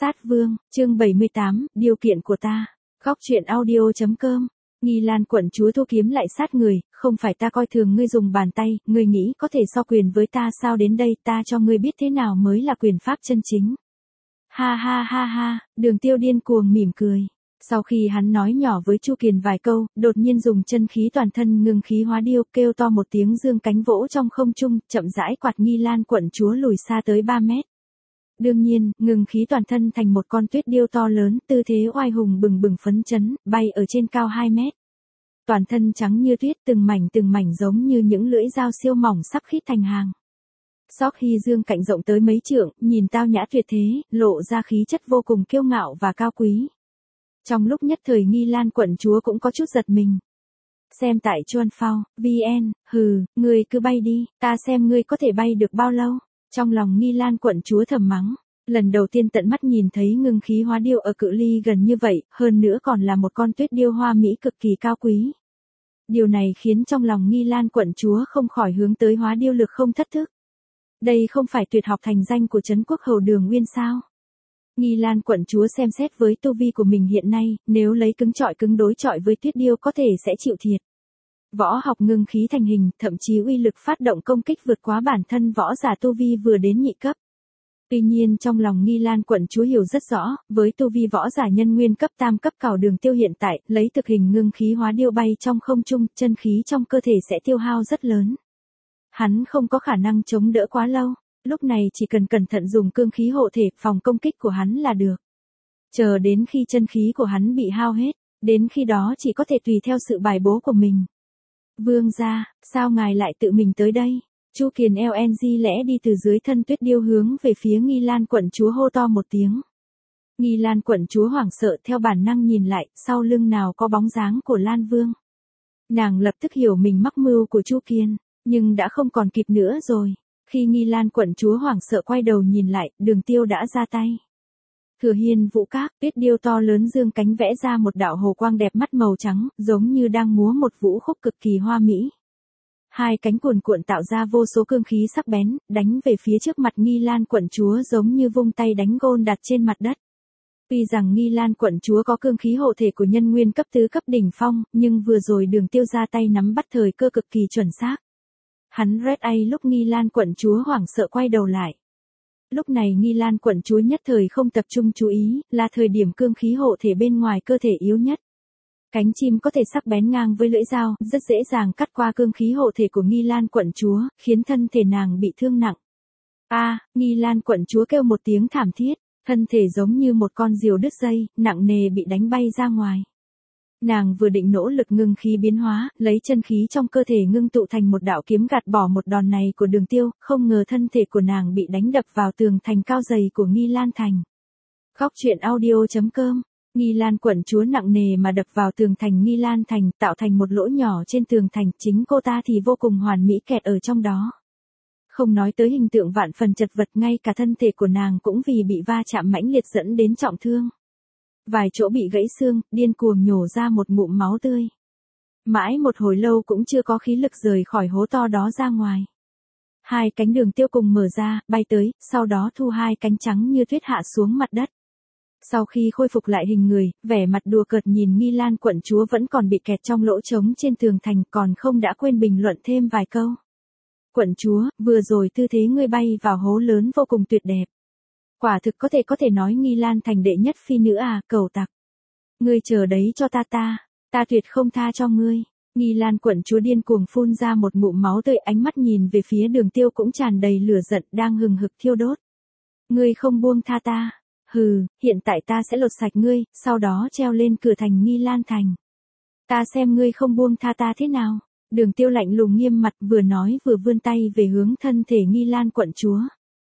Sát Vương, chương 78, điều kiện của ta. Góc truyện audio.com. Nghi Lan quận chúa thu kiếm lại sát người, không phải ta coi thường ngươi dùng bàn tay, ngươi nghĩ có thể so quyền với ta sao, đến đây ta cho ngươi biết thế nào mới là quyền pháp chân chính. Ha ha ha ha, Đường Tiêu điên cuồng mỉm cười. Sau khi hắn nói nhỏ với Chu Kiền vài câu, đột nhiên dùng chân khí toàn thân ngưng khí hóa điêu, kêu to một tiếng dương cánh vỗ trong không trung, chậm rãi quạt Nghi Lan quận chúa lùi xa tới 3 mét. Đương nhiên, ngừng khí toàn thân thành một con tuyết điêu to lớn, tư thế oai hùng bừng bừng phấn chấn, bay ở trên cao 2 mét. Toàn thân trắng như tuyết, từng mảnh giống như những lưỡi dao siêu mỏng sắp khít thành hàng. Sóc Hy dương cạnh rộng tới mấy trượng, nhìn tao nhã tuyệt thế, lộ ra khí chất vô cùng kiêu ngạo và cao quý. Trong lúc nhất thời Nghi Lan quận chúa cũng có chút giật mình. Xem tại Chuan Phao, VN, ngươi cứ bay đi, ta xem ngươi có thể bay được bao lâu. Trong lòng Nghi Lan quận chúa thầm mắng, lần đầu tiên tận mắt nhìn thấy ngưng khí hóa điêu ở cự ly gần như vậy, hơn nữa còn là một con tuyết điêu hoa mỹ cực kỳ cao quý. Điều này khiến trong lòng Nghi Lan quận chúa không khỏi hướng tới hóa điêu lực không thất thức. Đây không phải tuyệt học thành danh của Trấn Quốc Hầu Đường Nguyên sao? Nghi Lan quận chúa xem xét với tu vi của mình hiện nay, nếu lấy cứng đối chọi với tuyết điêu có thể sẽ chịu thiệt. Võ học ngưng khí thành hình, thậm chí uy lực phát động công kích vượt quá bản thân võ giả tu vi vừa đến nhị cấp. Tuy nhiên trong lòng Nghi Lan quận chúa hiểu rất rõ, với tu vi võ giả nhân nguyên cấp tam cấp cảo Đường Tiêu hiện tại, lấy thực hình ngưng khí hóa điêu bay trong không trung, chân khí trong cơ thể sẽ tiêu hao rất lớn. Hắn không có khả năng chống đỡ quá lâu, lúc này chỉ cần cẩn thận dùng cương khí hộ thể phòng công kích của hắn là được. Chờ đến khi chân khí của hắn bị hao hết, đến khi đó chỉ có thể tùy theo sự bài bố của mình. Vương gia, sao ngài lại tự mình tới đây? Chu Kiền LNG lẽ đi từ dưới thân tuyết điêu hướng về phía Nghi Lan quận chúa hô to một tiếng. Nghi Lan quận chúa hoảng sợ theo bản năng nhìn lại, sau lưng nào có bóng dáng của Lan Vương. Nàng lập tức hiểu mình mắc mưu của Chu Kiền, nhưng đã không còn kịp nữa rồi. Khi Nghi Lan quận chúa hoảng sợ quay đầu nhìn lại, Đường Tiêu đã ra tay. Thừa Hiên Vũ Các, tuyết điêu to lớn dương cánh vẽ ra một đạo hồ quang đẹp mắt màu trắng, giống như đang múa một vũ khúc cực kỳ hoa mỹ. Hai cánh cuồn cuộn tạo ra vô số cương khí sắc bén, đánh về phía trước mặt Nghi Lan quận chúa giống như vung tay đánh gôn đặt trên mặt đất. Tuy rằng Nghi Lan quận chúa có cương khí hộ thể của nhân nguyên cấp tứ cấp đỉnh phong, nhưng vừa rồi Đường Tiêu ra tay nắm bắt thời cơ cực kỳ chuẩn xác. Hắn red ai lúc Nghi Lan quận chúa hoảng sợ quay đầu lại. Lúc này Nghi Lan quận chúa nhất thời không tập trung chú ý, là thời điểm cương khí hộ thể bên ngoài cơ thể yếu nhất. Cánh chim có thể sắc bén ngang với lưỡi dao, rất dễ dàng cắt qua cương khí hộ thể của Nghi Lan quận chúa, khiến thân thể nàng bị thương nặng. Nghi Lan quận chúa kêu một tiếng thảm thiết, thân thể giống như một con diều đứt dây, nặng nề bị đánh bay ra ngoài. Nàng vừa định nỗ lực ngưng khí biến hóa, lấy chân khí trong cơ thể ngưng tụ thành một đạo kiếm gạt bỏ một đòn này của Đường Tiêu, không ngờ thân thể của nàng bị đánh đập vào tường thành cao dày của Nghi Lan thành. Góc truyện audio.com. Nghi Lan quận chúa nặng nề mà đập vào tường thành Nghi Lan thành, tạo thành một lỗ nhỏ trên tường thành, chính cô ta thì vô cùng hoàn mỹ kẹt ở trong đó. Không nói tới hình tượng vạn phần chật vật, ngay cả thân thể của nàng cũng vì bị va chạm mãnh liệt dẫn đến trọng thương. Vài chỗ bị gãy xương, điên cuồng nhổ ra một ngụm máu tươi. Mãi một hồi lâu cũng chưa có khí lực rời khỏi hố to đó ra ngoài. Hai cánh Đường Tiêu cùng mở ra, bay tới, sau đó thu hai cánh trắng như tuyết hạ xuống mặt đất. Sau khi khôi phục lại hình người, vẻ mặt đùa cợt nhìn Nghi Lan quận chúa vẫn còn bị kẹt trong lỗ trống trên tường thành, còn không đã quên bình luận thêm vài câu. Quận chúa, vừa rồi tư thế ngươi bay vào hố lớn vô cùng tuyệt đẹp. Quả thực có thể nói Nghi Lan thành đệ nhất phi nữ cẩu tặc. Ngươi chờ đấy cho ta tuyệt không tha cho ngươi. Nghi Lan quận chúa điên cuồng phun ra một ngụm máu tươi, ánh mắt nhìn về phía Đường Tiêu cũng tràn đầy lửa giận đang hừng hực thiêu đốt. Ngươi không buông tha ta. Hiện tại ta sẽ lột sạch ngươi, sau đó treo lên cửa thành Nghi Lan thành. Ta xem ngươi không buông tha ta thế nào. Đường Tiêu lạnh lùng nghiêm mặt, vừa nói vừa vươn tay về hướng thân thể Nghi Lan quận chúa.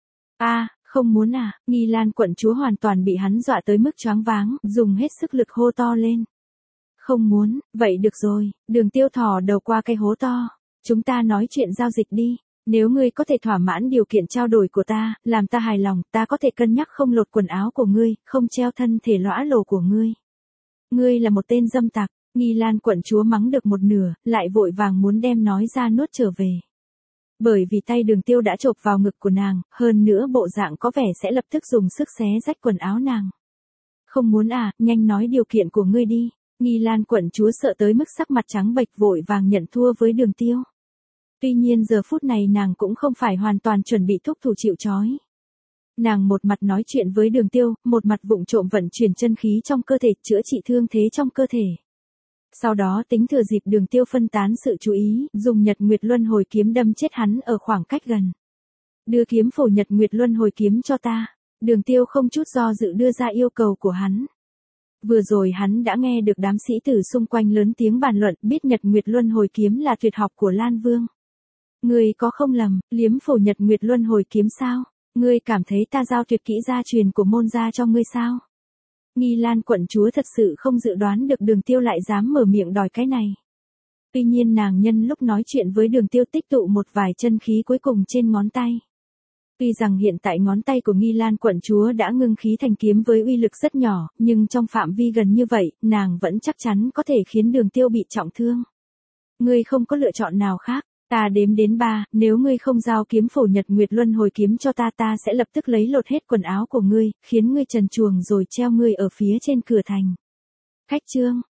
Không muốn Nghi Lan quận chúa hoàn toàn bị hắn dọa tới mức choáng váng, dùng hết sức lực hô to lên. Không muốn, vậy được rồi. Đường Tiêu thò đầu qua cái hố to. Chúng ta nói chuyện giao dịch đi. Nếu ngươi có thể thỏa mãn điều kiện trao đổi của ta, làm ta hài lòng, ta có thể cân nhắc không lột quần áo của ngươi, không treo thân thể lõa lồ của ngươi. Ngươi là một tên dâm tặc. Nghi Lan quận chúa mắng được một nửa, lại vội vàng muốn đem nói ra nuốt trở về. Bởi vì tay Đường Tiêu đã chộp vào ngực của nàng, hơn nữa bộ dạng có vẻ sẽ lập tức dùng sức xé rách quần áo nàng. Không muốn à, nhanh nói điều kiện của ngươi đi. Nghi Lan quận chúa sợ tới mức sắc mặt trắng bệch vội vàng nhận thua với Đường Tiêu. Tuy nhiên giờ phút này nàng cũng không phải hoàn toàn chuẩn bị thúc thủ chịu trói. Nàng một mặt nói chuyện với Đường Tiêu, một mặt vụng trộm vận chuyển chân khí trong cơ thể, chữa trị thương thế trong cơ thể. Sau đó tính thừa dịp Đường Tiêu phân tán sự chú ý, dùng Nhật Nguyệt Luân Hồi kiếm đâm chết hắn ở khoảng cách gần. Đưa kiếm phổ Nhật Nguyệt Luân Hồi kiếm cho ta. Đường Tiêu không chút do dự đưa ra yêu cầu của hắn. Vừa rồi hắn đã nghe được đám sĩ tử xung quanh lớn tiếng bàn luận, biết Nhật Nguyệt Luân Hồi kiếm là tuyệt học của Lan Vương. Ngươi có không lầm, liếm phổ Nhật Nguyệt Luân Hồi kiếm sao? Ngươi cảm thấy ta giao tuyệt kỹ gia truyền của môn gia cho ngươi sao? Nghi Lan quận chúa thật sự không dự đoán được Đường Tiêu lại dám mở miệng đòi cái này. Tuy nhiên nàng nhân lúc nói chuyện với Đường Tiêu tích tụ một vài chân khí cuối cùng trên ngón tay. Tuy rằng hiện tại ngón tay của Nghi Lan quận chúa đã ngưng khí thành kiếm với uy lực rất nhỏ, nhưng trong phạm vi gần như vậy, nàng vẫn chắc chắn có thể khiến Đường Tiêu bị trọng thương. Ngươi không có lựa chọn nào khác. Ta đếm đến 3, nếu ngươi không giao kiếm phổ Nhật Nguyệt Luân Hồi kiếm cho ta, ta sẽ lập tức lấy lột hết quần áo của ngươi, khiến ngươi trần truồng rồi treo ngươi ở phía trên cửa thành. Khách trương,